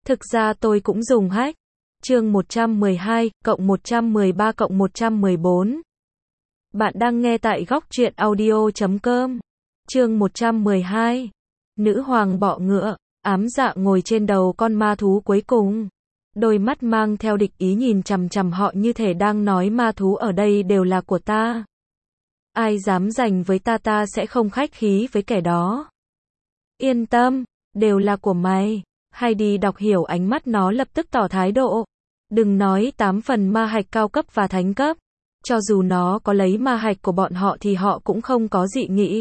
Thực ra tôi cũng dùng hack. Chương 112, cộng 113 cộng 114. Bạn đang nghe tại góc truyện audio.com. Chương 112. Nữ hoàng bọ ngựa, ám dạ ngồi trên đầu con ma thú cuối cùng. Đôi mắt mang theo địch ý nhìn chằm chằm họ như thể đang nói ma thú ở đây đều là của ta. Ai dám giành với ta sẽ không khách khí với kẻ đó. Yên tâm, đều là của mày. Heidi đọc hiểu ánh mắt nó lập tức tỏ thái độ. Đừng nói 8 phần ma hạch cao cấp và thánh cấp. Cho dù nó có lấy ma hạch của bọn họ thì họ cũng không có dị nghị.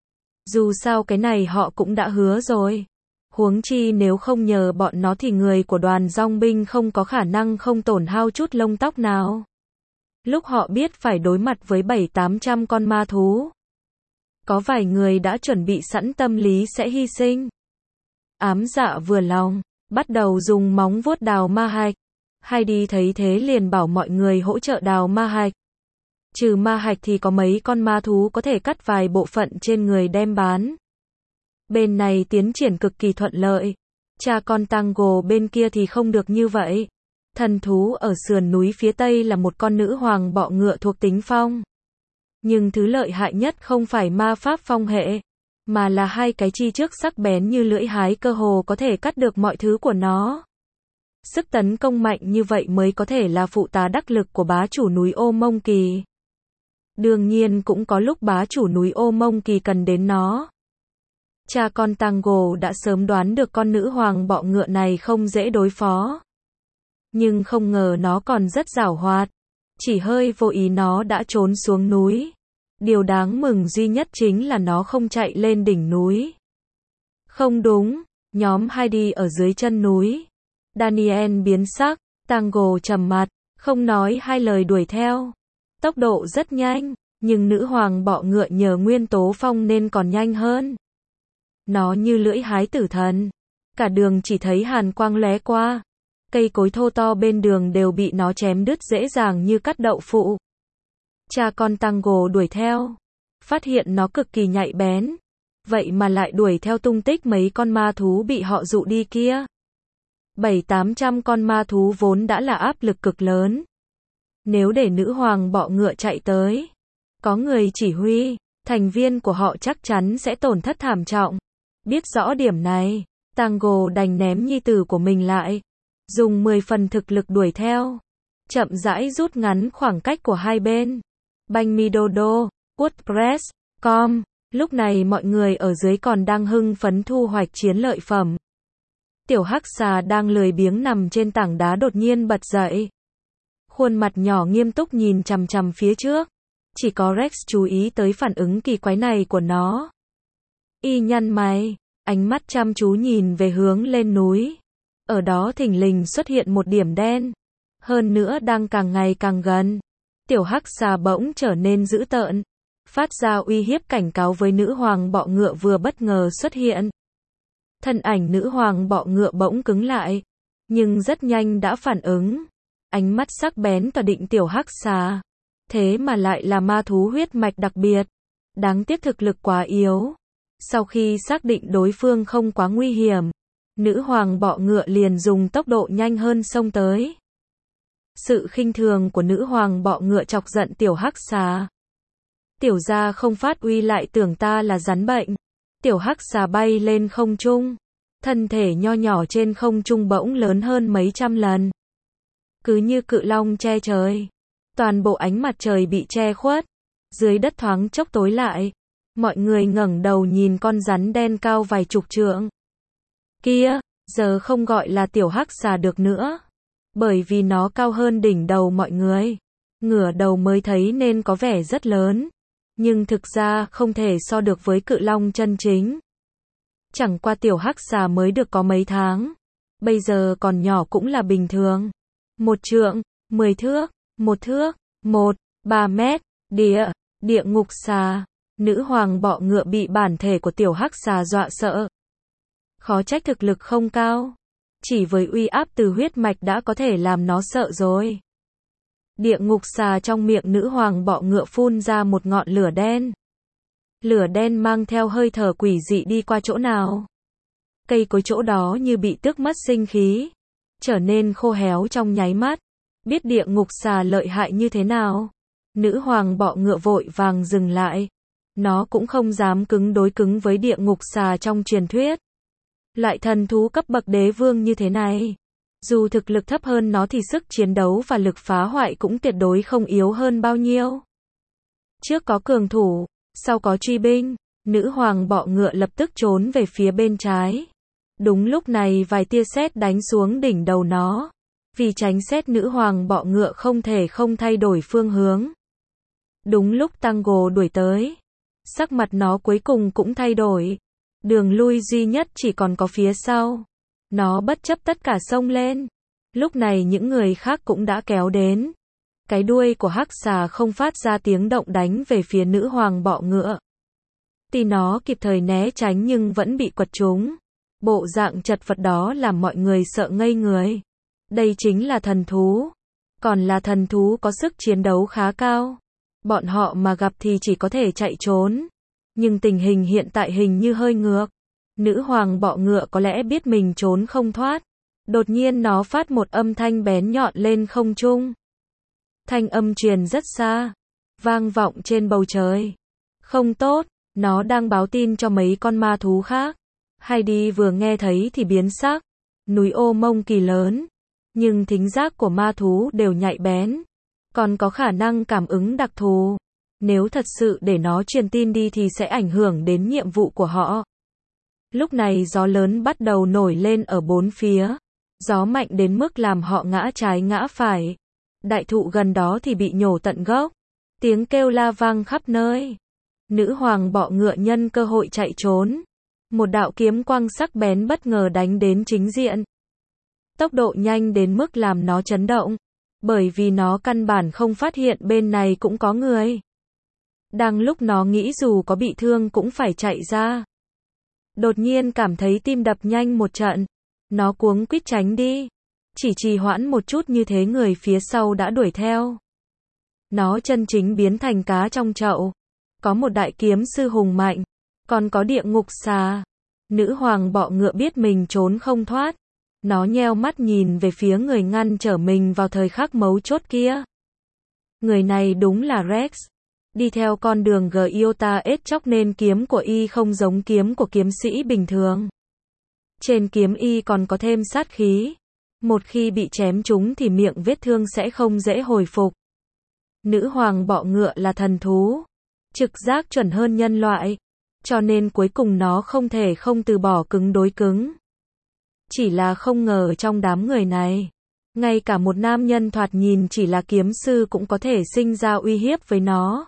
Dù sao cái này họ cũng đã hứa rồi. Huống chi nếu không nhờ bọn nó thì người của đoàn dong binh không có khả năng không tổn hao chút lông tóc nào. Lúc họ biết phải đối mặt với 700-800 con ma thú, có vài người đã chuẩn bị sẵn tâm lý sẽ hy sinh. Ám dạ vừa lòng, bắt đầu dùng móng vuốt đào ma hạch. Heidi thấy thế liền bảo mọi người hỗ trợ đào ma hạch. Trừ ma hạch thì có mấy con ma thú có thể cắt vài bộ phận trên người đem bán. Bên này tiến triển cực kỳ thuận lợi. Cha con Tango bên kia thì không được như vậy. Thần thú ở sườn núi phía tây là một con nữ hoàng bọ ngựa thuộc tính phong. Nhưng thứ lợi hại nhất không phải ma pháp phong hệ, mà là hai cái chi trước sắc bén như lưỡi hái cơ hồ có thể cắt được mọi thứ của nó. Sức tấn công mạnh như vậy mới có thể là phụ tá đắc lực của bá chủ núi Ô Mông Kỳ. Đương nhiên cũng có lúc bá chủ núi Ô Mông Kỳ cần đến nó. Cha con Tango đã sớm đoán được con nữ hoàng bọ ngựa này không dễ đối phó. Nhưng không ngờ nó còn rất giảo hoạt. Chỉ hơi vô ý nó đã trốn xuống núi. Điều đáng mừng duy nhất chính là nó không chạy lên đỉnh núi. Không đúng, nhóm Heidi ở dưới chân núi. Daniel biến sắc, Tango trầm mặt, không nói hai lời đuổi theo. Tốc độ rất nhanh, nhưng nữ hoàng bọ ngựa nhờ nguyên tố phong nên còn nhanh hơn. Nó như lưỡi hái tử thần. Cả đường chỉ thấy hàn quang lóe qua. Cây cối thô to bên đường đều bị nó chém đứt dễ dàng như cắt đậu phụ. Cha con Tango đuổi theo. Phát hiện nó cực kỳ nhạy bén. Vậy mà lại đuổi theo tung tích mấy con ma thú bị họ dụ đi kia. 700-800 con ma thú vốn đã là áp lực cực lớn. Nếu để nữ hoàng bọ ngựa chạy tới, có người chỉ huy, thành viên của họ chắc chắn sẽ tổn thất thảm trọng. Biết rõ điểm này, Tango đành ném nhi tử của mình lại, dùng 10 phần thực lực đuổi theo, chậm rãi rút ngắn khoảng cách của hai bên. Banh mi dodo, WordPress.com. Lúc này mọi người ở dưới còn đang hưng phấn thu hoạch chiến lợi phẩm. Tiểu hắc xà đang lười biếng nằm trên tảng đá đột nhiên bật dậy. Khuôn mặt nhỏ nghiêm túc nhìn chằm chằm phía trước. Chỉ có Rex chú ý tới phản ứng kỳ quái này của nó. Y nhăn mày, ánh mắt chăm chú nhìn về hướng lên núi. Ở đó thình lình xuất hiện một điểm đen. Hơn nữa đang càng ngày càng gần. Tiểu hắc xà bỗng trở nên dữ tợn. Phát ra uy hiếp cảnh cáo với nữ hoàng bọ ngựa vừa bất ngờ xuất hiện. Thân ảnh nữ hoàng bọ ngựa bỗng cứng lại. Nhưng rất nhanh đã phản ứng. Ánh mắt sắc bén tỏa định tiểu hắc xà. Thế mà lại là ma thú huyết mạch đặc biệt. Đáng tiếc thực lực quá yếu. Sau khi xác định đối phương không quá nguy hiểm, nữ hoàng bọ ngựa liền dùng tốc độ nhanh hơn xông tới. Sự khinh thường của nữ hoàng bọ ngựa chọc giận tiểu hắc xà. Tiểu gia không phát uy lại tưởng ta là rắn bệnh. Tiểu hắc xà bay lên không trung. Thân thể nho nhỏ trên không trung bỗng lớn hơn mấy trăm lần. Cứ như cự long che trời. Toàn bộ ánh mặt trời bị che khuất. Dưới đất thoáng chốc tối lại. Mọi người ngẩng đầu nhìn con rắn đen cao vài chục trượng. Kia, giờ không gọi là tiểu hắc xà được nữa. Bởi vì nó cao hơn đỉnh đầu mọi người. Ngửa đầu mới thấy nên có vẻ rất lớn. Nhưng thực ra không thể so được với cự long chân chính. Chẳng qua tiểu hắc xà mới được có mấy tháng. Bây giờ còn nhỏ cũng là bình thường. 1 trượng, 10 thước, 1 thước, 3 mét, địa ngục xà. Nữ hoàng bọ ngựa bị bản thể của tiểu hắc xà dọa sợ. Khó trách thực lực không cao. Chỉ với uy áp từ huyết mạch đã có thể làm nó sợ rồi. Địa ngục xà trong miệng nữ hoàng bọ ngựa phun ra một ngọn lửa đen. Lửa đen mang theo hơi thở quỷ dị đi qua chỗ nào. cây cối chỗ đó như bị tước mất sinh khí, trở nên khô héo trong nháy mắt. Biết địa ngục xà lợi hại như thế nào, nữ hoàng bọ ngựa vội vàng dừng lại. Nó cũng không dám đối cứng với địa ngục xà trong truyền thuyết. Loại thần thú cấp bậc đế vương như thế này, dù thực lực thấp hơn nó thì sức chiến đấu và lực phá hoại cũng tuyệt đối không yếu hơn bao nhiêu. Trước có cường thủ, sau có truy binh, nữ hoàng bọ ngựa lập tức trốn về phía bên trái. Đúng lúc này vài tia sét đánh xuống đỉnh đầu nó. Vì tránh sét, nữ hoàng bọ ngựa không thể không thay đổi phương hướng. Đúng lúc Tango đuổi tới, sắc mặt nó cuối cùng cũng thay đổi. Đường lui duy nhất chỉ còn có phía sau. Nó bất chấp tất cả xông lên. Lúc này những người khác cũng đã kéo đến. Cái đuôi của hắc xà không phát ra tiếng động đánh về phía nữ hoàng bọ ngựa. Tuy nó kịp thời né tránh nhưng vẫn bị quật trúng. Bộ dạng chật vật đó làm mọi người sợ ngây người. Đây chính là thần thú. Còn là thần thú có sức chiến đấu khá cao. Bọn họ mà gặp thì chỉ có thể chạy trốn. Nhưng tình hình hiện tại hình như hơi ngược. Nữ hoàng bọ ngựa có lẽ biết mình trốn không thoát. Đột nhiên nó phát một âm thanh bén nhọn lên không trung. Thanh âm truyền rất xa, vang vọng trên bầu trời. Không tốt, nó đang báo tin cho mấy con ma thú khác. Heidi vừa nghe thấy thì biến sắc. Núi ô mông kỳ lớn, nhưng thính giác của ma thú đều nhạy bén, còn có khả năng cảm ứng đặc thù. Nếu thật sự để nó truyền tin đi thì sẽ ảnh hưởng đến nhiệm vụ của họ. Lúc này gió lớn bắt đầu nổi lên ở bốn phía. Gió mạnh đến mức làm họ ngã trái ngã phải. Đại thụ gần đó thì bị nhổ tận gốc. Tiếng kêu la vang khắp nơi. Nữ hoàng bọ ngựa nhân cơ hội chạy trốn. Một đạo kiếm quang sắc bén bất ngờ đánh đến chính diện. Tốc độ nhanh đến mức làm nó chấn động. Bởi vì nó căn bản không phát hiện bên này cũng có người. Đang lúc nó nghĩ dù có bị thương cũng phải chạy ra. Đột nhiên cảm thấy tim đập nhanh một trận. Nó cuống quýt tránh đi. Chỉ trì hoãn một chút như thế người phía sau đã đuổi theo. Nó chân chính biến thành cá trong chậu. Có một đại kiếm sư hùng mạnh. Còn có địa ngục xà. Nữ hoàng bọ ngựa biết mình trốn không thoát. Nó nheo mắt nhìn về phía người ngăn trở mình vào thời khắc mấu chốt kia. Người này đúng là Rex. Đi theo con đường Giota ết chóc nên kiếm của y không giống kiếm của kiếm sĩ bình thường. Trên kiếm y còn có thêm sát khí. Một khi bị chém trúng thì miệng vết thương sẽ không dễ hồi phục. Nữ hoàng bọ ngựa là thần thú. Trực giác chuẩn hơn nhân loại. Cho nên cuối cùng nó không thể không từ bỏ cứng đối cứng. Chỉ là không ngờ trong đám người này, ngay cả một nam nhân thoạt nhìn chỉ là kiếm sư cũng có thể sinh ra uy hiếp với nó.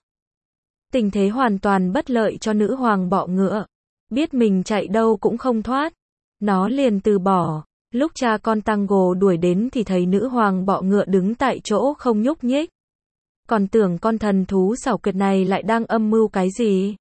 Tình thế hoàn toàn bất lợi cho nữ hoàng bọ ngựa. Biết mình chạy đâu cũng không thoát. Nó liền từ bỏ. Lúc cha con Tango đuổi đến thì thấy nữ hoàng bọ ngựa đứng tại chỗ không nhúc nhích. Còn tưởng con thần thú xảo quyệt này lại đang âm mưu cái gì.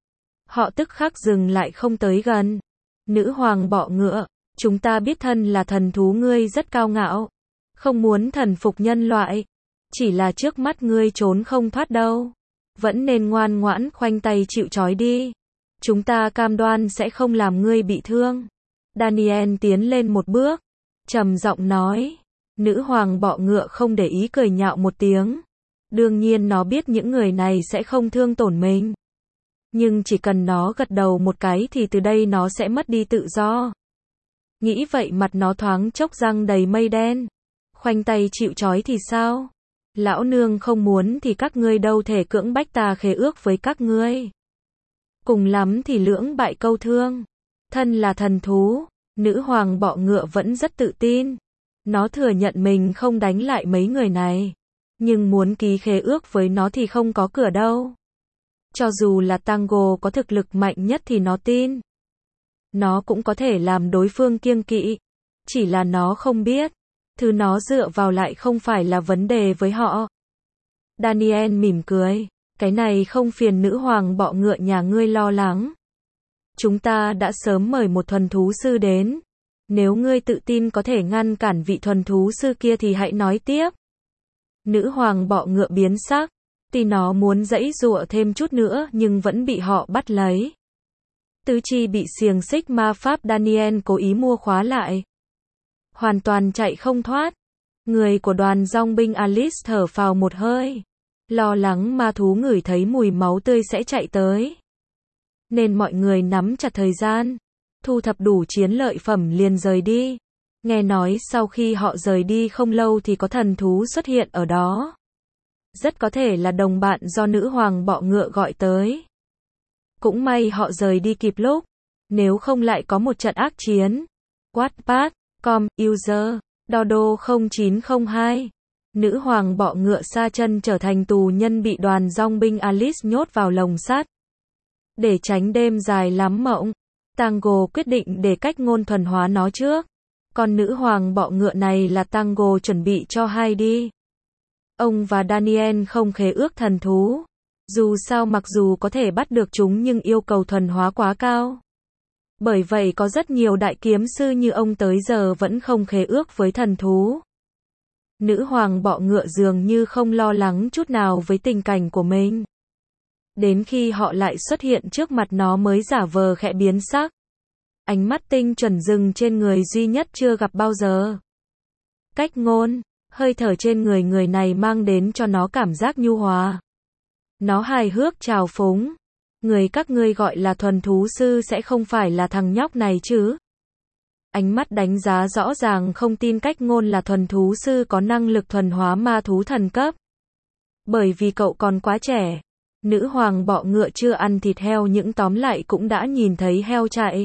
Họ tức khắc dừng lại không tới gần. Nữ hoàng bọ ngựa, chúng ta biết thân là thần thú ngươi rất cao ngạo. Không muốn thần phục nhân loại. Chỉ là trước mắt ngươi trốn không thoát đâu. Vẫn nên ngoan ngoãn khoanh tay chịu trói đi. Chúng ta cam đoan sẽ không làm ngươi bị thương. Daniel tiến lên một bước. Trầm giọng nói. Nữ hoàng bọ ngựa không để ý cười nhạo một tiếng. Đương nhiên nó biết những người này sẽ không thương tổn mình. Nhưng chỉ cần nó gật đầu một cái thì từ đây nó sẽ mất đi tự do. Nghĩ vậy mặt nó thoáng chốc răng đầy mây đen. Khoanh tay chịu trói thì sao? Lão nương không muốn thì các ngươi đâu thể cưỡng bách ta khế ước với các ngươi. Cùng lắm thì lưỡng bại câu thương. Thân là thần thú, nữ hoàng bọ ngựa vẫn rất tự tin. Nó thừa nhận mình không đánh lại mấy người này. Nhưng muốn ký khế ước với nó thì không có cửa đâu. Cho dù là Tango có thực lực mạnh nhất thì nó tin. Nó cũng có thể làm đối phương kiêng kỵ. Chỉ là nó không biết. Thứ nó dựa vào lại không phải là vấn đề với họ. Daniel mỉm cười. Cái này không phiền nữ hoàng bọ ngựa nhà ngươi lo lắng. Chúng ta đã sớm mời một thuần thú sư đến. Nếu ngươi tự tin có thể ngăn cản vị thuần thú sư kia thì hãy nói tiếp. Nữ hoàng bọ ngựa biến sắc. Tuy nó muốn giãy giụa thêm chút nữa nhưng vẫn bị họ bắt lấy. Tứ chi bị xiềng xích ma pháp Daniel cố ý mua khóa lại. Hoàn toàn chạy không thoát. Người của đoàn dòng binh Alice thở phào một hơi. Lo lắng ma thú ngửi thấy mùi máu tươi sẽ chạy tới. Nên mọi người nắm chặt thời gian. Thu thập đủ chiến lợi phẩm liền rời đi. Nghe nói sau khi họ rời đi không lâu thì có thần thú xuất hiện ở đó. Rất có thể là đồng bạn do nữ hoàng bọ ngựa gọi tới. Cũng may họ rời đi kịp lúc. Nếu không lại có một trận ác chiến. Wattpad.com, user, Dodo 0902. Nữ hoàng bọ ngựa sa chân trở thành tù nhân bị đoàn dòng binh Alice nhốt vào lồng sắt. Để tránh đêm dài lắm mộng, Tango quyết định để cách ngôn thuần hóa nó trước. Còn nữ hoàng bọ ngựa này là Tango chuẩn bị cho Heidi. Ông và Daniel không khế ước thần thú. Dù sao mặc dù có thể bắt được chúng nhưng yêu cầu thuần hóa quá cao. Bởi vậy có rất nhiều đại kiếm sư như ông tới giờ vẫn không khế ước với thần thú. Nữ hoàng bọ ngựa dường như không lo lắng chút nào với tình cảnh của mình. Đến khi họ lại xuất hiện trước mặt nó mới giả vờ khẽ biến sắc. Ánh mắt tinh chuẩn dừng trên người duy nhất chưa gặp bao giờ. Cách ngôn, hơi thở trên người người này mang đến cho nó cảm giác nhu hòa. Nó hài hước trào phúng. Người các ngươi gọi là thuần thú sư sẽ không phải là thằng nhóc này chứ? Ánh mắt đánh giá rõ ràng không tin cách ngôn là thuần thú sư có năng lực thuần hóa ma thú thần cấp. Bởi vì cậu còn quá trẻ. Nữ hoàng bọ ngựa chưa ăn thịt heo nhưng tóm lại cũng đã nhìn thấy heo chạy.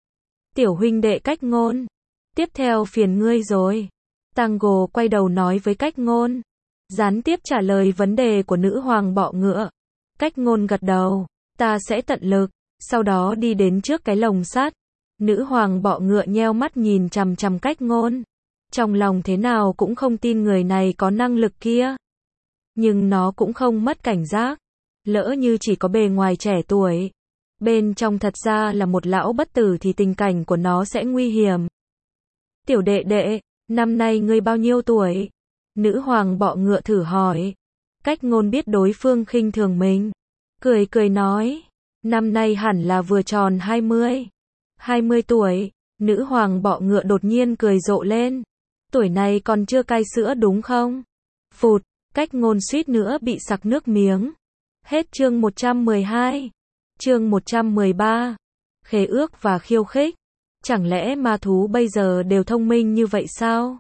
Tiểu huynh đệ cách ngôn. Tiếp theo phiền ngươi rồi. Tango quay đầu nói với cách ngôn. Gián tiếp trả lời vấn đề của nữ hoàng bọ ngựa. Cách ngôn gật đầu. Ta sẽ tận lực. Sau đó đi đến trước cái lồng sắt. Nữ hoàng bọ ngựa nheo mắt nhìn chằm chằm cách ngôn. Trong lòng thế nào cũng không tin người này có năng lực kia. Nhưng nó cũng không mất cảnh giác. Lỡ như chỉ có bề ngoài trẻ tuổi. Bên trong thật ra là một lão bất tử thì tình cảnh của nó sẽ nguy hiểm. Tiểu đệ đệ, năm nay ngươi bao nhiêu tuổi? Nữ hoàng bọ ngựa thử hỏi. Cách ngôn biết đối phương khinh thường mình. Cười cười nói. Năm nay hẳn là vừa tròn 20. 20 tuổi. Nữ hoàng bọ ngựa đột nhiên cười rộ lên. Tuổi này còn chưa cai sữa đúng không? Phụt, cách ngôn suýt nữa bị sặc nước miếng. Hết chương 112. Chương 113. Khế ước và khiêu khích. Chẳng lẽ ma thú bây giờ đều thông minh như vậy sao?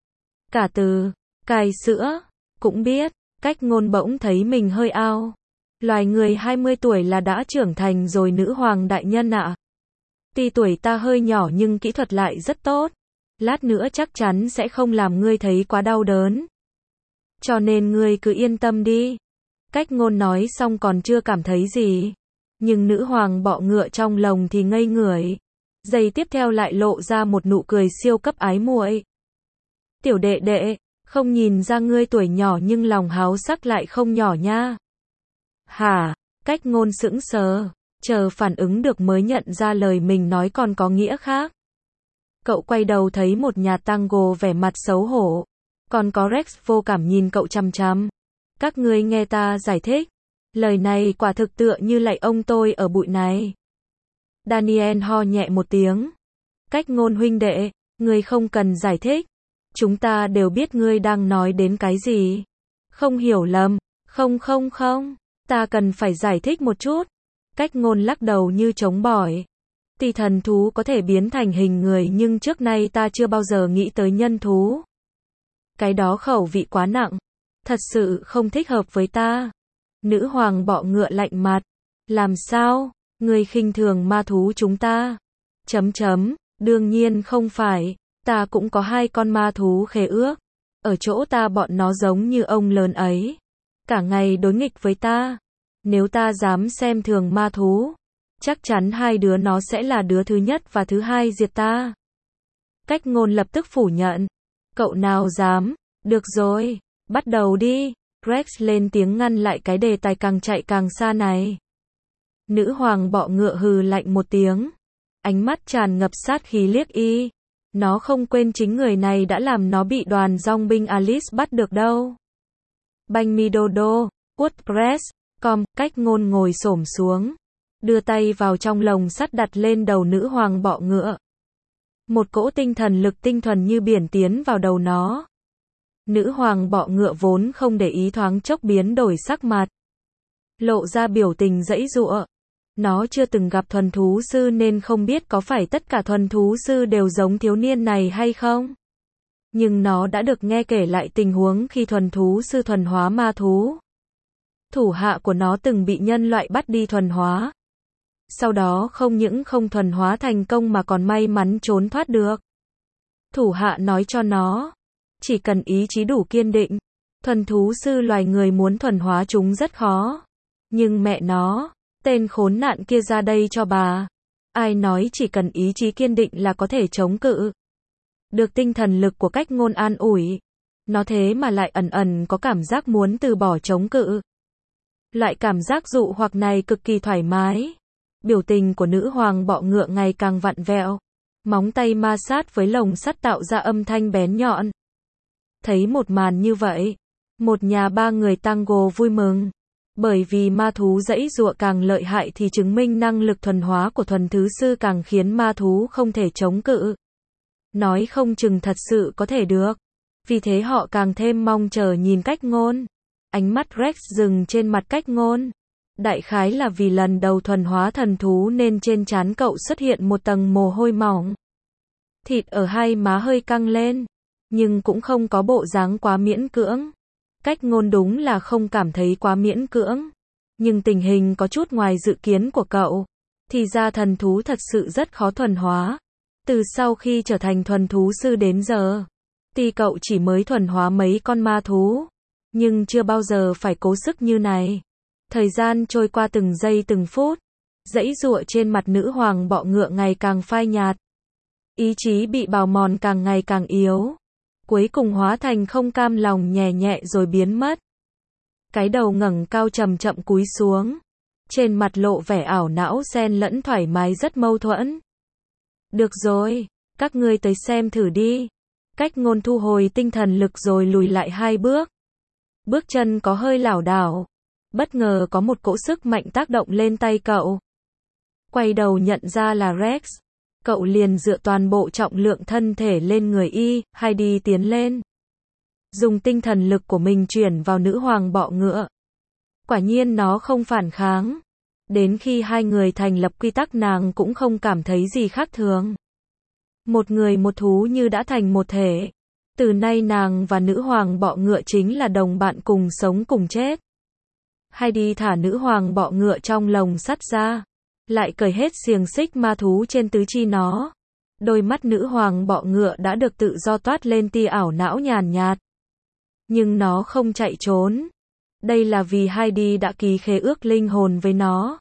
Cả từ cai sữa cũng biết. Cách ngôn bỗng thấy mình hơi ao. Loài người 20 tuổi là đã trưởng thành rồi nữ hoàng đại nhân ạ. Tuy tuổi ta hơi nhỏ nhưng kỹ thuật lại rất tốt. Lát nữa chắc chắn sẽ không làm ngươi thấy quá đau đớn. Cho nên ngươi cứ yên tâm đi. Cách ngôn nói xong còn chưa cảm thấy gì. Nhưng nữ hoàng bọ ngựa trong lồng thì ngây người. Giây tiếp theo lại lộ ra một nụ cười siêu cấp ái muội. Tiểu đệ đệ, không nhìn ra ngươi tuổi nhỏ nhưng lòng háo sắc lại không nhỏ nha. Hả? Cách ngôn sững sờ. Chờ phản ứng được mới nhận ra lời mình nói còn có nghĩa khác. Cậu quay đầu thấy một nhà Tango vẻ mặt xấu hổ. Còn có Rex vô cảm nhìn cậu chằm chằm. Các ngươi nghe ta giải thích. Lời này quả thực tựa như lạy ông tôi ở bụi này. Daniel ho nhẹ một tiếng. Cách ngôn huynh đệ, ngươi không cần giải thích. Chúng ta đều biết ngươi đang nói đến cái gì. Không hiểu lầm. Không. Ta cần phải giải thích một chút. Cách ngôn lắc đầu như chống bỏi. Tuy thần thú có thể biến thành hình người nhưng trước nay ta chưa bao giờ nghĩ tới nhân thú. Cái đó khẩu vị quá nặng. Thật sự không thích hợp với ta. Nữ hoàng bọ ngựa lạnh mặt. Làm sao? Ngươi khinh thường ma thú chúng ta. Đương nhiên không phải. Ta cũng có 2 con ma thú khế ước. Ở chỗ ta bọn nó giống như ông lớn ấy. Cả ngày đối nghịch với ta. Nếu ta dám xem thường ma thú, chắc chắn 2 đứa nó sẽ là đứa thứ nhất và thứ hai diệt ta. Cách ngôn lập tức phủ nhận. Cậu nào dám? Được rồi, bắt đầu đi. Rex lên tiếng ngăn lại cái đề tài càng chạy càng xa này. Nữ hoàng bọ ngựa hừ lạnh một tiếng. Ánh mắt tràn ngập sát khí liếc y. Nó không quên chính người này đã làm nó bị đoàn dòng binh Alice bắt được đâu. Banh mi đô đô, WordPress.com, cách ngôn ngồi xổm xuống. đưa tay vào trong lồng sắt đặt lên đầu nữ hoàng bọ ngựa. Một cỗ tinh thần lực tinh thuần như biển tiến vào đầu nó. Nữ hoàng bọ ngựa vốn không để ý thoáng chốc biến đổi sắc mặt, lộ ra biểu tình giãy giụa. Nó chưa từng gặp thuần thú sư nên không biết có phải tất cả thuần thú sư đều giống thiếu niên này hay không. Nhưng nó đã được nghe kể lại tình huống khi thuần thú sư thuần hóa ma thú. Thủ hạ của nó từng bị nhân loại bắt đi thuần hóa. Sau đó không những không thuần hóa thành công mà còn may mắn trốn thoát được. Thủ hạ nói cho nó, chỉ cần ý chí đủ kiên định, thuần thú sư loài người muốn thuần hóa chúng rất khó. Nhưng mẹ nó, tên khốn nạn kia ra đây cho bà. Ai nói chỉ cần ý chí kiên định là có thể chống cự. Được tinh thần lực của cách ngôn an ủi. Nó thế mà lại ẩn ẩn có cảm giác muốn từ bỏ chống cự. Loại cảm giác dụ hoặc này cực kỳ thoải mái. Biểu tình của nữ hoàng bọ ngựa ngày càng vặn vẹo. Móng tay ma sát với lồng sắt tạo ra âm thanh bén nhọn. Thấy một màn như vậy, một nhà ba người tango vui mừng. Bởi vì ma thú giãy giụa càng lợi hại thì chứng minh năng lực thuần hóa của thuần thứ sư càng khiến ma thú không thể chống cự. Nói không chừng thật sự có thể được. Vì thế họ càng thêm mong chờ nhìn cách ngôn. Ánh mắt Rex dừng trên mặt cách ngôn. Đại khái là vì lần đầu thuần hóa thần thú nên trên trán cậu xuất hiện một tầng mồ hôi mỏng. Thịt ở hai má hơi căng lên, nhưng cũng không có bộ dáng quá miễn cưỡng. Cách ngôn đúng là không cảm thấy quá miễn cưỡng. Nhưng tình hình có chút ngoài dự kiến của cậu. Thì ra thần thú thật sự rất khó thuần hóa. Từ sau khi trở thành thuần thú sư đến giờ, tuy cậu chỉ mới thuần hóa mấy con ma thú, nhưng chưa bao giờ phải cố sức như này. Thời gian trôi qua từng giây từng phút, giãy giụa trên mặt nữ hoàng bọ ngựa ngày càng phai nhạt. Ý chí bị bào mòn càng ngày càng yếu. Cuối cùng hóa thành không cam lòng nhẹ nhẹ rồi biến mất. Cái đầu ngẩng cao chậm chậm cúi xuống. Trên mặt lộ vẻ ảo não xen lẫn thoải mái rất mâu thuẫn. Được rồi, các ngươi tới xem thử đi. Cách ngôn thu hồi tinh thần lực rồi lùi lại 2 bước. Bước chân có hơi lảo đảo. Bất ngờ có một cỗ sức mạnh tác động lên tay cậu. Quay đầu nhận ra là Rex. Cậu liền dựa toàn bộ trọng lượng thân thể lên người Heidi tiến lên. Dùng tinh thần lực của mình chuyển vào nữ hoàng bọ ngựa. Quả nhiên nó không phản kháng. Đến khi hai người thành lập quy tắc nàng cũng không cảm thấy gì khác thường. Một người một thú như đã thành một thể. Từ nay nàng và nữ hoàng bọ ngựa chính là đồng bạn cùng sống cùng chết. Heidi thả nữ hoàng bọ ngựa trong lồng sắt ra. Lại cởi hết xiềng xích ma thú trên tứ chi nó. Đôi mắt nữ hoàng bọ ngựa đã được tự do toát lên tia ảo não nhàn nhạt. Nhưng nó không chạy trốn. Đây là vì Heidi đã ký khế ước linh hồn với nó.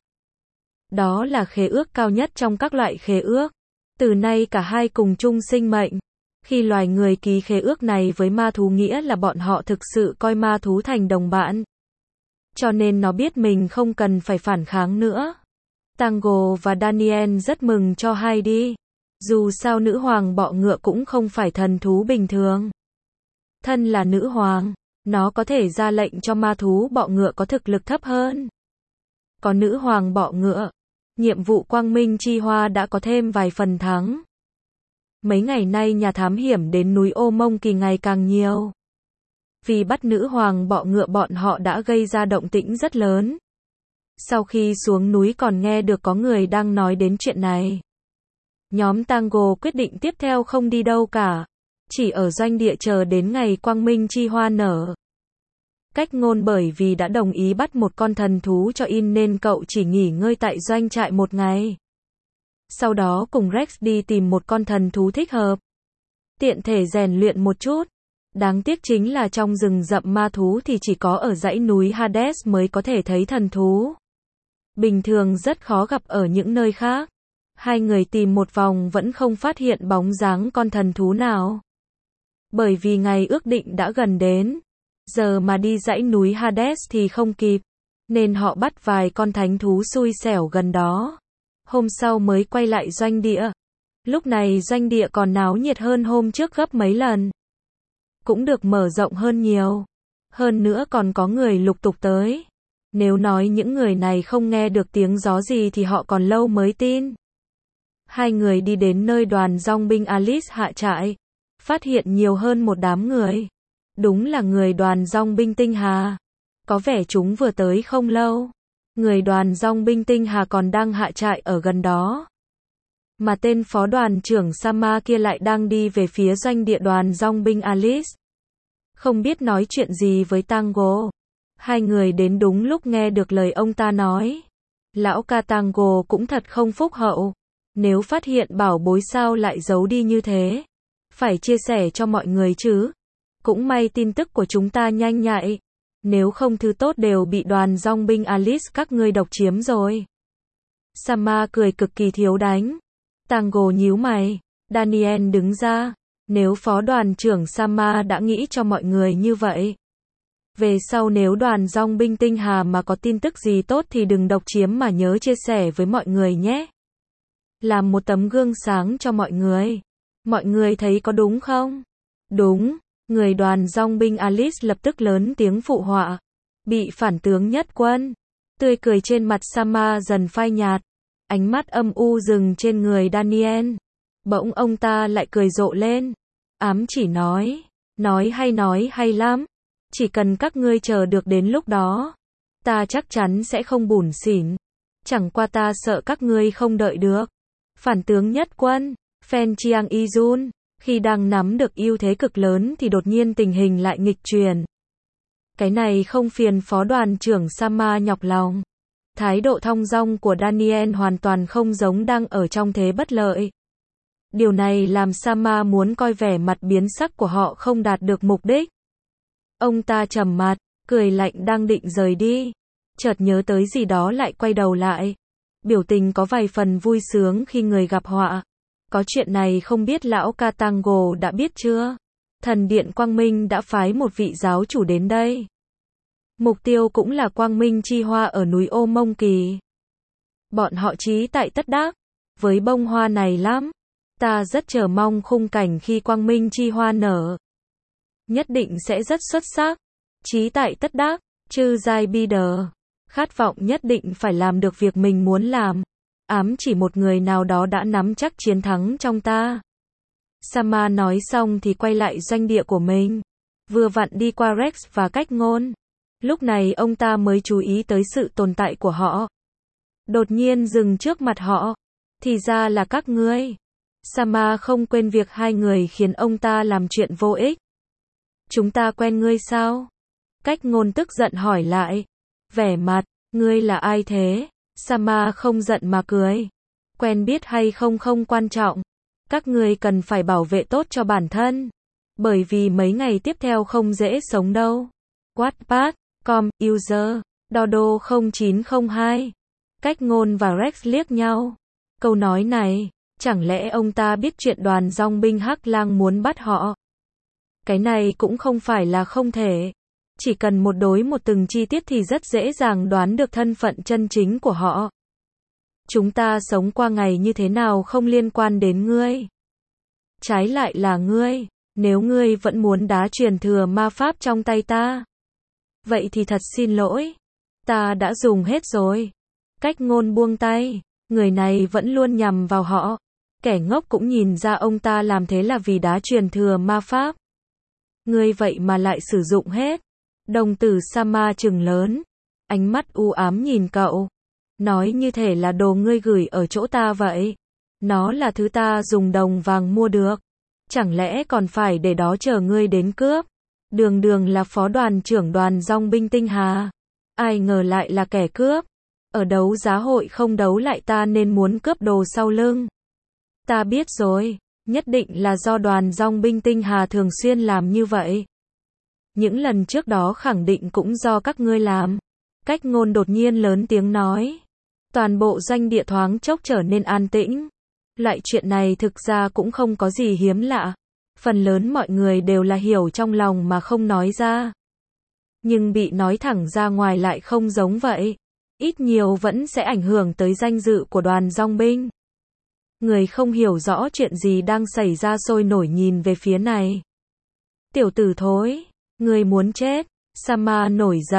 Đó là khế ước cao nhất trong các loại khế ước. Từ nay cả hai cùng chung sinh mệnh. Khi loài người ký khế ước này với ma thú nghĩa là bọn họ thực sự coi ma thú thành đồng bạn. Cho nên nó biết mình không cần phải phản kháng nữa. Tango và Daniel rất mừng cho Heidi. Dù sao nữ hoàng bọ ngựa cũng không phải thần thú bình thường. Thân là nữ hoàng, nó có thể ra lệnh cho ma thú bọ ngựa có thực lực thấp hơn. Có nữ hoàng bọ ngựa, nhiệm vụ quang minh chi hoa đã có thêm vài phần thắng. Mấy ngày nay nhà thám hiểm đến núi Ô Mông Kỳ ngày càng nhiều. Vì bắt nữ hoàng bọ ngựa bọn họ đã gây ra động tĩnh rất lớn. Sau khi xuống núi còn nghe được có người đang nói đến chuyện này. Nhóm Tango quyết định tiếp theo không đi đâu cả. Chỉ ở doanh địa chờ đến ngày quang minh chi hoa nở. Cách ngôn bởi vì đã đồng ý bắt một con thần thú cho nên cậu chỉ nghỉ ngơi tại doanh trại một ngày. Sau đó cùng Rex đi tìm một con thần thú thích hợp. Tiện thể rèn luyện một chút. Đáng tiếc chính là trong rừng rậm ma thú thì chỉ có ở dãy núi Hades mới có thể thấy thần thú. Bình thường rất khó gặp ở những nơi khác. Hai người tìm một vòng vẫn không phát hiện bóng dáng con thần thú nào. Bởi vì ngày ước định đã gần đến. Giờ mà đi dãy núi Hades thì không kịp. Nên họ bắt vài con thánh thú xui xẻo gần đó. Hôm sau mới quay lại doanh địa. Lúc này doanh địa còn náo nhiệt hơn hôm trước gấp mấy lần. Cũng được mở rộng hơn nhiều. Hơn nữa còn có người lục tục tới. Nếu nói những người này không nghe được tiếng gió gì thì họ còn lâu mới tin. Hai người đi đến nơi đoàn dong binh Alice hạ trại, phát hiện nhiều hơn một đám người. Đúng là người đoàn dong binh Tinh Hà. Có vẻ chúng vừa tới không lâu. Người đoàn dong binh Tinh Hà còn đang hạ trại ở gần đó. Mà tên phó đoàn trưởng Sama kia lại đang đi về phía doanh địa đoàn dong binh Alice. Không biết nói chuyện gì với Tango. Hai người đến đúng lúc nghe được lời ông ta nói. Lão ca Tango cũng thật không phúc hậu. Nếu phát hiện bảo bối sao lại giấu đi như thế. Phải chia sẻ cho mọi người chứ. Cũng may tin tức của chúng ta nhanh nhạy. Nếu không thứ tốt đều bị đoàn dong binh Alice các ngươi độc chiếm rồi. Sama cười cực kỳ thiếu đánh. Tango nhíu mày. Daniel đứng ra. Nếu phó đoàn trưởng Sama đã nghĩ cho mọi người như vậy. Về sau nếu đoàn dong binh Tinh Hà mà có tin tức gì tốt thì đừng độc chiếm mà nhớ chia sẻ với mọi người nhé. Làm một tấm gương sáng cho mọi người. Mọi người thấy có đúng không? Đúng. Người đoàn dong binh Alice lập tức lớn tiếng phụ họa. Bị phản tướng nhất quân. Tươi cười trên mặt Sama dần phai nhạt. Ánh mắt âm u dừng trên người Daniel. Bỗng ông ta lại cười rộ lên. Ám chỉ nói. Nói hay lắm. Chỉ cần các ngươi chờ được đến lúc đó. Ta chắc chắn sẽ không bủn xỉn. Chẳng qua ta sợ các ngươi không đợi được. Phản tướng nhất quân. Phen Chiang Izun. Khi đang nắm được ưu thế cực lớn thì đột nhiên tình hình lại nghịch chuyển. Cái này không phiền phó đoàn trưởng Sama nhọc lòng. Thái độ thong dong của Daniel hoàn toàn không giống đang ở trong thế bất lợi. Điều này làm Sama muốn coi vẻ mặt biến sắc của họ không đạt được mục đích. Ông ta trầm mặt, cười lạnh đang định rời đi. Chợt nhớ tới gì đó lại quay đầu lại. Biểu tình có vài phần vui sướng khi người gặp họa. Có chuyện này không biết lão ca Tango đã biết chưa? Thần điện Quang Minh đã phái một vị giáo chủ đến đây. Mục tiêu cũng là Quang Minh chi hoa ở núi Ô Mông Kỳ. Bọn họ chí tại tất đắc với bông hoa này lắm. Ta rất chờ mong khung cảnh khi Quang Minh chi hoa nở. Nhất định sẽ rất xuất sắc. Chí tại tất đắc, chư giai bi đờ. Khát vọng nhất định phải làm được việc mình muốn làm. Ám chỉ một người nào đó đã nắm chắc chiến thắng trong ta. Sama nói xong thì quay lại doanh địa của mình. Vừa vặn đi qua Rex và Cách Ngôn. Lúc này ông ta mới chú ý tới sự tồn tại của họ. Đột nhiên dừng trước mặt họ. Thì ra là các ngươi. Sama không quên việc hai người khiến ông ta làm chuyện vô ích. Chúng ta quen ngươi sao? Cách Ngôn tức giận hỏi lại. Vẻ mặt, ngươi là ai thế? Sama không giận mà cười. Quen biết hay không không quan trọng. Các ngươi cần phải bảo vệ tốt cho bản thân. Bởi vì mấy ngày tiếp theo không dễ sống đâu. Wattpad, com, user, Dodo 0902. Cách Ngôn và Rex liếc nhau. Câu nói này, chẳng lẽ ông ta biết chuyện đoàn dong binh Hắc Lang muốn bắt họ? Cái này cũng không phải là không thể. Chỉ cần một đối một từng chi tiết thì rất dễ dàng đoán được thân phận chân chính của họ. Chúng ta sống qua ngày như thế nào không liên quan đến ngươi. Trái lại là ngươi, nếu ngươi vẫn muốn đá truyền thừa ma pháp trong tay ta. Vậy thì thật xin lỗi. Ta đã dùng hết rồi. Cách Ngôn buông tay, người này vẫn luôn nhằm vào họ. Kẻ ngốc cũng nhìn ra ông ta làm thế là vì đá truyền thừa ma pháp. Ngươi vậy mà lại sử dụng hết. Đồng tử Sama trừng lớn. Ánh mắt u ám nhìn cậu. Nói như thể là đồ ngươi gửi ở chỗ ta vậy. Nó là thứ ta dùng đồng vàng mua được. Chẳng lẽ còn phải để đó chờ ngươi đến cướp? Đường đường là phó đoàn trưởng đoàn dong binh Tinh Hà. Ai ngờ lại là kẻ cướp. Ở đấu giá hội không đấu lại ta nên muốn cướp đồ sau lưng. Ta biết rồi. Nhất định là do đoàn dong binh Tinh Hà thường xuyên làm như vậy. Những lần trước đó khẳng định cũng do các ngươi làm. Cách Ngôn đột nhiên lớn tiếng nói. Toàn bộ doanh địa thoáng chốc trở nên an tĩnh. Loại chuyện này thực ra cũng không có gì hiếm lạ. Phần lớn mọi người đều là hiểu trong lòng mà không nói ra. Nhưng bị nói thẳng ra ngoài lại không giống vậy. Ít nhiều vẫn sẽ ảnh hưởng tới danh dự của đoàn dong binh. Người không hiểu rõ chuyện gì đang xảy ra sôi nổi nhìn về phía này. Tiểu tử thối, ngươi muốn chết. Sama nổi giận.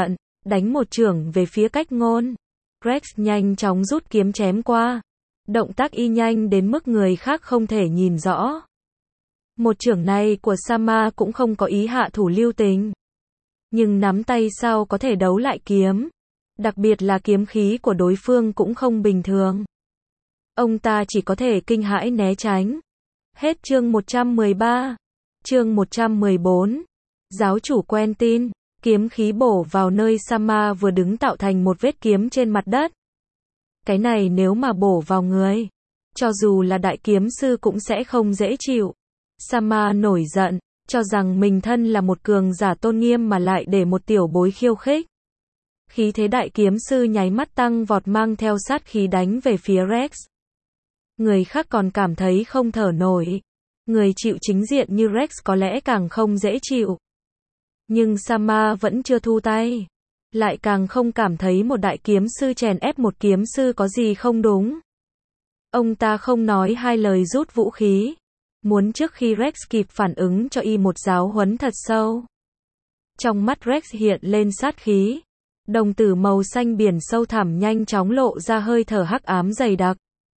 đánh một chưởng về phía Cách Ngôn. Rex nhanh chóng rút kiếm chém qua. Động tác y nhanh đến mức người khác không thể nhìn rõ. Một chưởng này của Sama cũng không có ý hạ thủ lưu tình. Nhưng nắm tay sao có thể đấu lại kiếm. Đặc biệt là kiếm khí của đối phương cũng không bình thường. Ông ta chỉ có thể kinh hãi né tránh. Hết chương 113. Chương 114. Giáo chủ Quentin. Kiếm khí bổ vào nơi Sama vừa đứng tạo thành một vết kiếm trên mặt đất. Cái này nếu mà bổ vào người, cho dù là đại kiếm sư cũng sẽ không dễ chịu. Sama nổi giận, cho rằng mình thân là một cường giả tôn nghiêm mà lại để một tiểu bối khiêu khích. Khí thế đại kiếm sư nháy mắt tăng vọt mang theo sát khí đánh về phía Rex. Người khác còn cảm thấy không thở nổi. Người chịu chính diện như Rex có lẽ càng không dễ chịu. Nhưng Sama vẫn chưa thu tay. Lại càng không cảm thấy một đại kiếm sư chèn ép một kiếm sư có gì không đúng. Ông ta không nói hai lời rút vũ khí. Muốn trước khi Rex kịp phản ứng cho y một giáo huấn thật sâu. Trong mắt Rex hiện lên sát khí. Đồng tử màu xanh biển sâu thẳm nhanh chóng lộ ra hơi thở hắc ám dày đặc.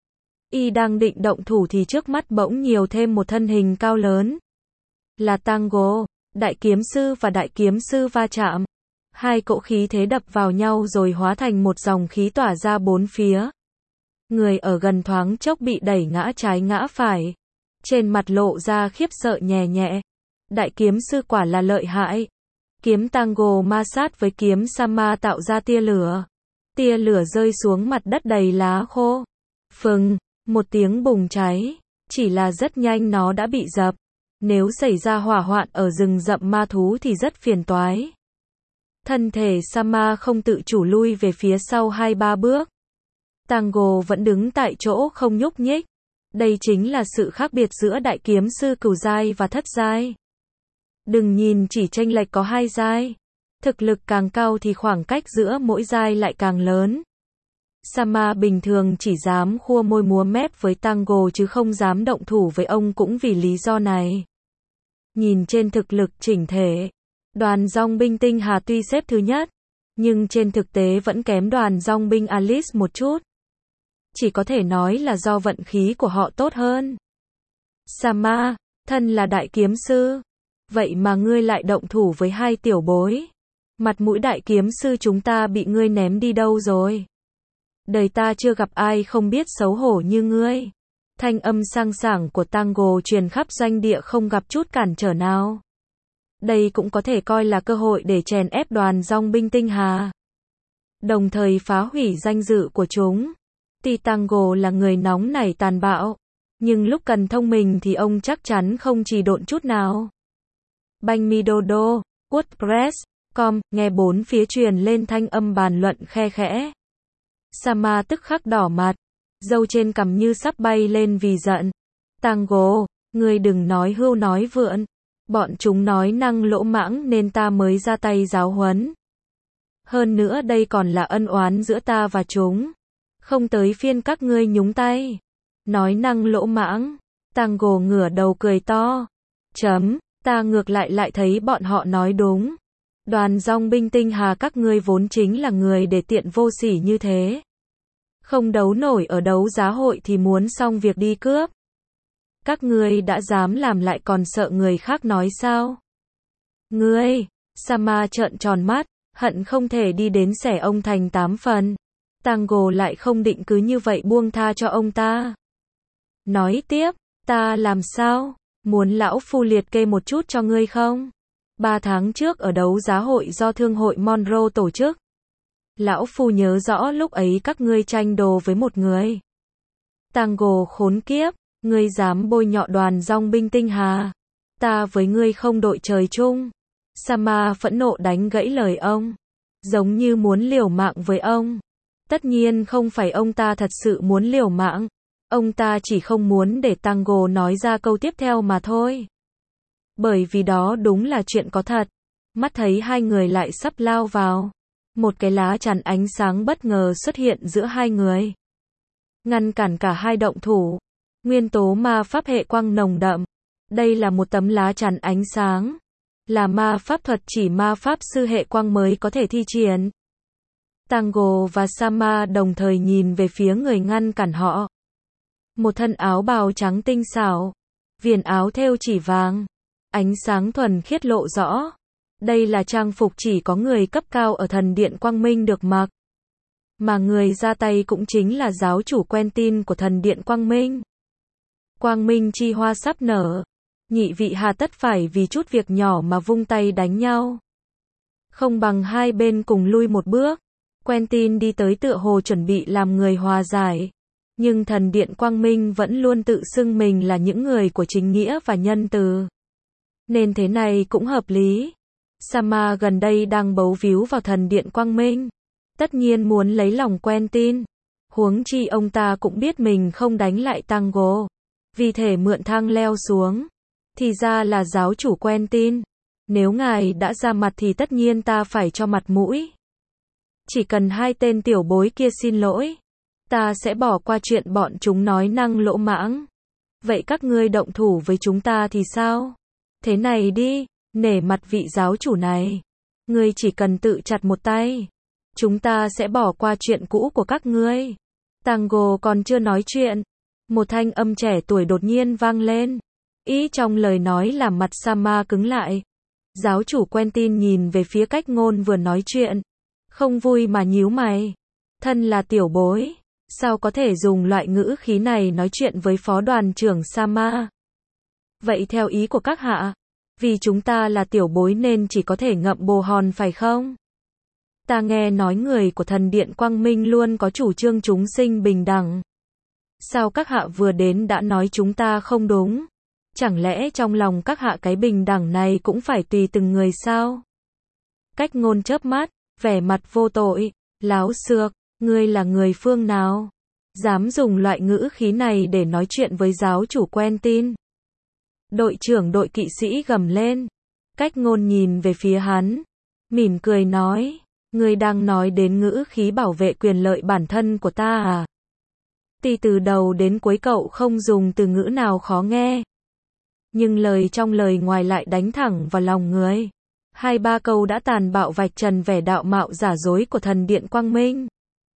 Y đang định động thủ thì trước mắt bỗng nhiều thêm một thân hình cao lớn. Là Tango, đại kiếm sư và đại kiếm sư va chạm. Hai cỗ khí thế đập vào nhau rồi hóa thành một dòng khí tỏa ra bốn phía. Người ở gần thoáng chốc bị đẩy ngã trái ngã phải. Trên mặt lộ ra khiếp sợ nhẹ nhẹ. Đại kiếm sư quả là lợi hại. Kiếm Tango ma sát với kiếm Sama tạo ra tia lửa. Tia lửa rơi xuống mặt đất đầy lá khô. Phừng, một tiếng bùng cháy. Chỉ là rất nhanh nó đã bị dập. Nếu xảy ra hỏa hoạn ở rừng rậm ma thú thì rất phiền toái. Thân thể Sama không tự chủ lui về phía sau 2-3 bước. Tango vẫn đứng tại chỗ không nhúc nhích. Đây chính là sự khác biệt giữa đại kiếm sư cửu giai và thất giai. Đừng nhìn chỉ chênh lệch có 2 giai. Thực lực càng cao thì khoảng cách giữa mỗi giai lại càng lớn. Sama bình thường chỉ dám khua môi múa mép với Tango chứ không dám động thủ với ông cũng vì lý do này. Nhìn trên thực lực chỉnh thể, đoàn dòng binh Tinh Hà tuy xếp thứ nhất, nhưng trên thực tế vẫn kém đoàn dòng binh Alice một chút. Chỉ có thể nói là do vận khí của họ tốt hơn. Sama, thân là đại kiếm sư. Vậy mà ngươi lại động thủ với hai tiểu bối. Mặt mũi đại kiếm sư chúng ta bị ngươi ném đi đâu rồi? Đời ta chưa gặp ai không biết xấu hổ như ngươi. Thanh âm sang sảng của Tango truyền khắp doanh địa không gặp chút cản trở nào. Đây cũng có thể coi là cơ hội để chèn ép đoàn dòng binh Tinh Hà. Đồng thời phá hủy danh dự của chúng. Tuy Tango là người nóng nảy tàn bạo, nhưng lúc cần thông minh thì ông chắc chắn không trì độn chút nào. Banh mi đô đô, WordPress.com, nghe bốn phía truyền lên thanh âm bàn luận khe khẽ. Sama tức khắc đỏ mặt, râu trên cằm như sắp bay lên vì giận. Tango, ngươi đừng nói hưu nói vượn. Bọn chúng nói năng lỗ mãng nên ta mới ra tay giáo huấn. Hơn nữa đây còn là ân oán giữa ta và chúng. Không tới phiên các ngươi nhúng tay. Nói năng lỗ mãng. Tango ngửa đầu cười to. Ta ngược lại thấy bọn họ nói đúng. Đoàn dòng binh Tinh Hà các ngươi vốn chính là người để tiện vô sỉ như thế. Không đấu nổi ở đấu giá hội thì muốn xong việc đi cướp. Các ngươi đã dám làm lại còn sợ người khác nói sao? Ngươi, Sama trợn tròn mắt, hận không thể đi đến xẻ ông thành 8 phần. Tango lại không định cứ như vậy buông tha cho ông ta. Nói tiếp, ta làm sao? Muốn lão phu liệt kê một chút cho ngươi không? 3 tháng trước ở đấu giá hội do thương hội Monroe tổ chức. Lão phu nhớ rõ lúc ấy các ngươi tranh đồ với một người. Tango khốn kiếp, ngươi dám bôi nhọ đoàn dòng binh Tinh Hà. Ta với ngươi không đội trời chung. Sama phẫn nộ đánh gãy lời ông. Giống như muốn liều mạng với ông. Tất nhiên không phải ông ta thật sự muốn liều mạng. Ông ta chỉ không muốn để Tango nói ra câu tiếp theo mà thôi. Bởi vì đó đúng là chuyện có thật. Mắt thấy hai người lại sắp lao vào. Một cái lá chắn ánh sáng bất ngờ xuất hiện giữa hai người. Ngăn cản cả hai động thủ. Nguyên tố ma pháp hệ quang nồng đậm. Đây là một tấm lá chắn ánh sáng. là ma pháp thuật chỉ ma pháp sư hệ quang mới có thể thi triển. Tango và Sama đồng thời nhìn về phía người ngăn cản họ. Một thân áo bào trắng tinh xảo, viền áo thêu chỉ vàng, ánh sáng thuần khiết lộ rõ. Đây là trang phục chỉ có người cấp cao ở thần điện Quang Minh được mặc. Mà người ra tay cũng chính là giáo chủ Quentin của thần điện Quang Minh. Quang Minh chi hoa sắp nở. Nhị vị hà tất phải vì chút việc nhỏ mà vung tay đánh nhau. Không bằng hai bên cùng lui một bước. Quentin đi tới tựa hồ chuẩn bị làm người hòa giải. Nhưng thần điện Quang Minh vẫn luôn tự xưng mình là những người của chính nghĩa và nhân từ. Nên thế này cũng hợp lý. Sama gần đây đang bấu víu vào thần điện Quang Minh. Tất nhiên muốn lấy lòng Quentin. Huống chi ông ta cũng biết mình không đánh lại Tango. Vì thể mượn thang leo xuống. Thì ra là giáo chủ Quentin. Nếu ngài đã ra mặt thì tất nhiên ta phải cho mặt mũi. Chỉ cần hai tên tiểu bối kia xin lỗi, ta sẽ bỏ qua chuyện bọn chúng nói năng lỗ mãng. Vậy các ngươi động thủ với chúng ta thì sao? Thế này đi, nể mặt vị giáo chủ này. Ngươi chỉ cần tự chặt một tay. Chúng ta sẽ bỏ qua chuyện cũ của các ngươi. Tango còn chưa nói chuyện. Một thanh âm trẻ tuổi đột nhiên vang lên. Ý trong lời nói làm mặt Sama cứng lại. Giáo chủ Quentin nhìn về phía Cách Ngôn vừa nói chuyện. Không vui mà nhíu mày. Thân là tiểu bối. Sao có thể dùng loại ngữ khí này nói chuyện với phó đoàn trưởng Sama? Vậy theo ý của các hạ, vì chúng ta là tiểu bối nên chỉ có thể ngậm bồ hòn phải không? Ta nghe nói người của thần điện Quang Minh luôn có chủ trương chúng sinh bình đẳng. Sao các hạ vừa đến đã nói chúng ta không đúng? Chẳng lẽ trong lòng các hạ cái bình đẳng này cũng phải tùy từng người sao? Cách Ngôn chớp mắt, vẻ mặt vô tội. Láo xược, ngươi là người phương nào? Dám dùng loại ngữ khí này để nói chuyện với giáo chủ Quentin? Đội trưởng đội kỵ sĩ gầm lên. Cách Ngôn nhìn về phía hắn, mỉm cười nói, ngươi đang nói đến ngữ khí bảo vệ quyền lợi bản thân của ta à? Từ đầu đến cuối cậu không dùng từ ngữ nào khó nghe. Nhưng lời trong lời ngoài lại đánh thẳng vào lòng người. 2-3 câu đã tàn bạo vạch trần vẻ đạo mạo giả dối của thần điện Quang Minh.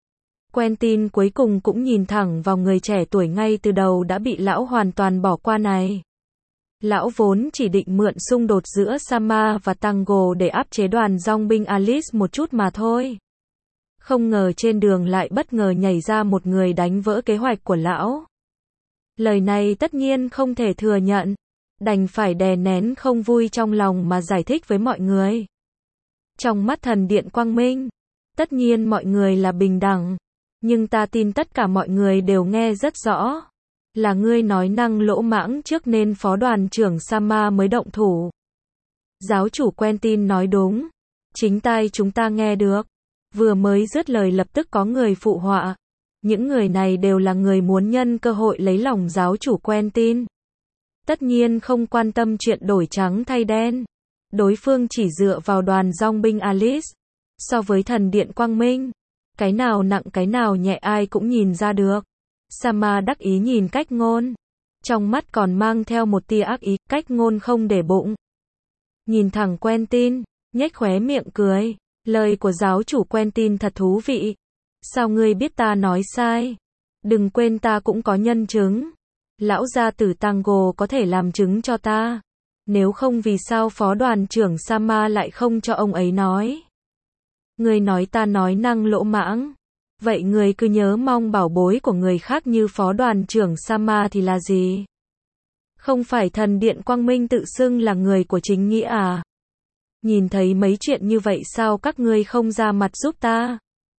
Quentin cuối cùng cũng nhìn thẳng vào người trẻ tuổi ngay từ đầu đã bị lão hoàn toàn bỏ qua này. Lão vốn chỉ định mượn xung đột giữa Sama và Tango để áp chế đoàn dòng binh Alice một chút mà thôi. Không ngờ trên đường lại bất ngờ nhảy ra một người đánh vỡ kế hoạch của lão. Lời này tất nhiên không thể thừa nhận. Đành phải đè nén không vui trong lòng mà giải thích với mọi người. Trong mắt thần điện Quang Minh, tất nhiên mọi người là bình đẳng. Nhưng ta tin tất cả mọi người đều nghe rất rõ. Là ngươi nói năng lỗ mãng trước nên phó đoàn trưởng Sama mới động thủ. Giáo chủ Quentin nói đúng. Chính tai chúng ta nghe được. Vừa mới dứt lời lập tức có người phụ họa. Những người này đều là người muốn nhân cơ hội lấy lòng giáo chủ Quentin. Tất nhiên không quan tâm chuyện đổi trắng thay đen. Đối phương chỉ dựa vào đoàn dòng binh Alice. So với thần điện Quang Minh, cái nào nặng cái nào nhẹ ai cũng nhìn ra được. Sama đắc ý nhìn Cách Ngôn. Trong mắt còn mang theo một tia ác ý. Cách Ngôn không để bụng. Nhìn thẳng Quentin, nhếch khóe miệng cười. Lời của giáo chủ Quentin thật thú vị. Sao ngươi biết ta nói sai? Đừng quên ta cũng có nhân chứng. Lão gia tử Tango có thể làm chứng cho ta. Nếu không vì sao phó đoàn trưởng Sama lại không cho ông ấy nói? Ngươi nói ta nói năng lỗ mãng. Vậy ngươi cứ nhớ mong bảo bối của người khác như phó đoàn trưởng Sama thì là gì? Không phải thần điện Quang Minh tự xưng là người của chính nghĩa à? Nhìn thấy mấy chuyện như vậy sao các ngươi không ra mặt giúp ta?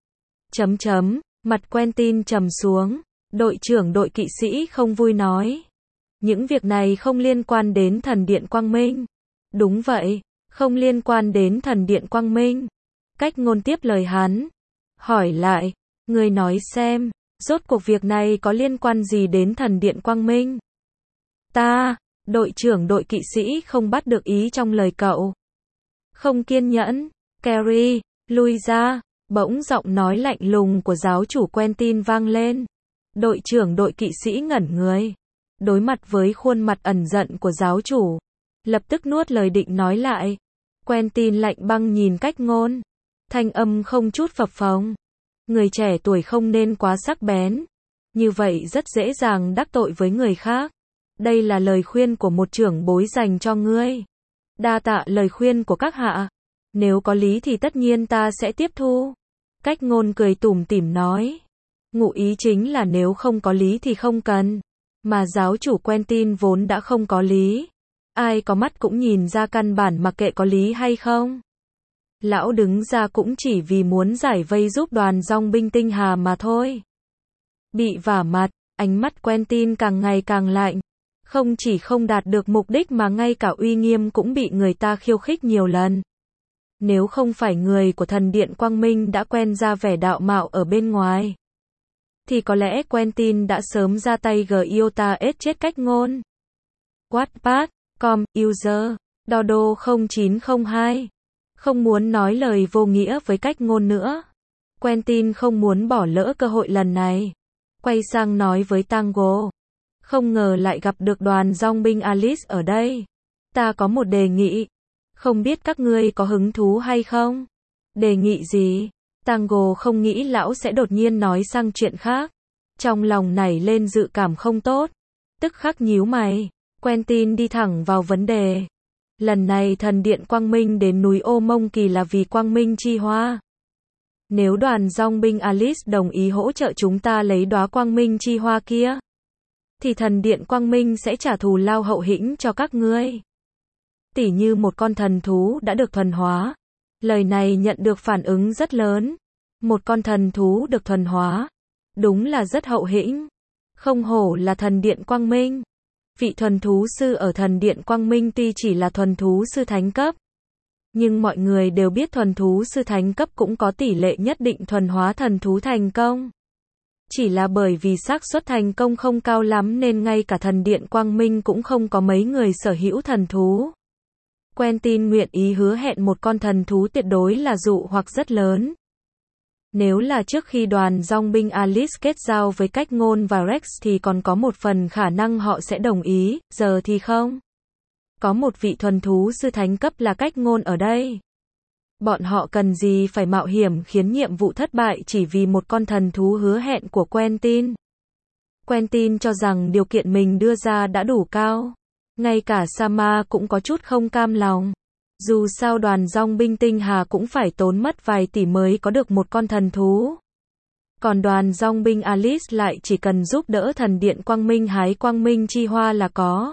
Mặt Quentin trầm xuống. Đội trưởng đội kỵ sĩ không vui nói. Những việc này không liên quan đến thần điện Quang Minh. Đúng vậy, không liên quan đến thần điện Quang Minh. Cách Ngôn tiếp lời hắn. Hỏi lại, ngươi nói xem, rốt cuộc việc này có liên quan gì đến thần điện Quang Minh? Đội trưởng đội kỵ sĩ không bắt được ý trong lời cậu. Không kiên nhẫn, Carrie, lui ra, bỗng giọng nói lạnh lùng của giáo chủ Quentin vang lên. Đội trưởng đội kỵ sĩ ngẩn người. Đối mặt với khuôn mặt ẩn giận của giáo chủ, lập tức nuốt lời định nói lại. Quentin lạnh băng nhìn Cách Ngôn. Thanh âm không chút phập phồng. Người trẻ tuổi không nên quá sắc bén. Như vậy rất dễ dàng đắc tội với người khác. Đây là lời khuyên của một trưởng bối dành cho ngươi. Đa tạ lời khuyên của các hạ. Nếu có lý thì tất nhiên ta sẽ tiếp thu. Cách Ngôn cười tủm tỉm nói. Ngụ ý chính là nếu không có lý thì không cần. Mà giáo chủ Quentin vốn đã không có lý. Ai có mắt cũng nhìn ra căn bản mặc kệ có lý hay không. Lão đứng ra cũng chỉ vì muốn giải vây giúp đoàn dòng binh tinh hà mà thôi. Bị vả mặt, ánh mắt Quentin càng ngày càng lạnh. Không chỉ không đạt được mục đích mà ngay cả uy nghiêm cũng bị người ta khiêu khích nhiều lần. Nếu không phải người của thần điện Quang Minh đã quen ra vẻ đạo mạo ở bên ngoài, thì có lẽ Quentin đã sớm ra tay Giota ết chết Cách Ngôn. Wattpad, com, user, Dodo 0902. Không muốn nói lời vô nghĩa với Cách Ngôn nữa. Quentin không muốn bỏ lỡ cơ hội lần này. Quay sang nói với Tango. Không ngờ lại gặp được đoàn dòng binh Alice ở đây. Ta có một đề nghị. Không biết các ngươi có hứng thú hay không? Đề nghị gì? Tango không nghĩ lão sẽ đột nhiên nói sang chuyện khác. Trong lòng nảy lên dự cảm không tốt. Tức khắc nhíu mày. Quentin đi thẳng vào vấn đề. Lần này thần điện Quang Minh đến núi Ô Mông Kỳ là vì Quang Minh chi hoa. Nếu đoàn dòng binh Alice đồng ý hỗ trợ chúng ta lấy đóa Quang Minh chi hoa kia, thì thần điện Quang Minh sẽ trả thù lao hậu hĩnh cho các ngươi. Tỉ như một con thần thú đã được thuần hóa. Lời này nhận được phản ứng rất lớn. Một con thần thú được thuần hóa. Đúng là rất hậu hĩnh. Không hổ là thần điện Quang Minh. Vị thuần thú sư ở thần điện Quang Minh tuy chỉ là thuần thú sư thánh cấp, nhưng mọi người đều biết thuần thú sư thánh cấp cũng có tỷ lệ nhất định thuần hóa thần thú thành công. Chỉ là bởi vì xác suất thành công không cao lắm nên ngay cả thần điện Quang Minh cũng không có mấy người sở hữu thần thú. Quentin nguyện ý hứa hẹn một con thần thú tuyệt đối là dụ hoặc rất lớn. Nếu là trước khi đoàn dòng binh Alice kết giao với Cách Ngôn và Rex thì còn có một phần khả năng họ sẽ đồng ý, giờ thì không. Có một vị thuần thú sư thánh cấp là Cách Ngôn ở đây. Bọn họ cần gì phải mạo hiểm khiến nhiệm vụ thất bại chỉ vì một con thần thú hứa hẹn của Quentin. Quentin cho rằng điều kiện mình đưa ra đã đủ cao. Ngay cả Sama cũng có chút không cam lòng. Dù sao đoàn dòng binh tinh hà cũng phải tốn mất vài tỷ mới có được một con thần thú. Còn đoàn dòng binh Alice lại chỉ cần giúp đỡ thần điện Quang Minh hái Quang Minh chi hoa là có.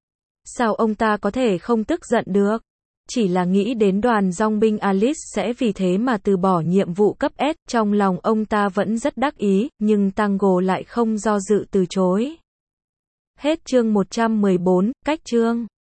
Sao ông ta có thể không tức giận được? Chỉ là nghĩ đến đoàn dòng binh Alice sẽ vì thế mà từ bỏ nhiệm vụ cấp S, trong lòng ông ta vẫn rất đắc ý, nhưng Tango lại không do dự từ chối. Hết chương 114, cách chương.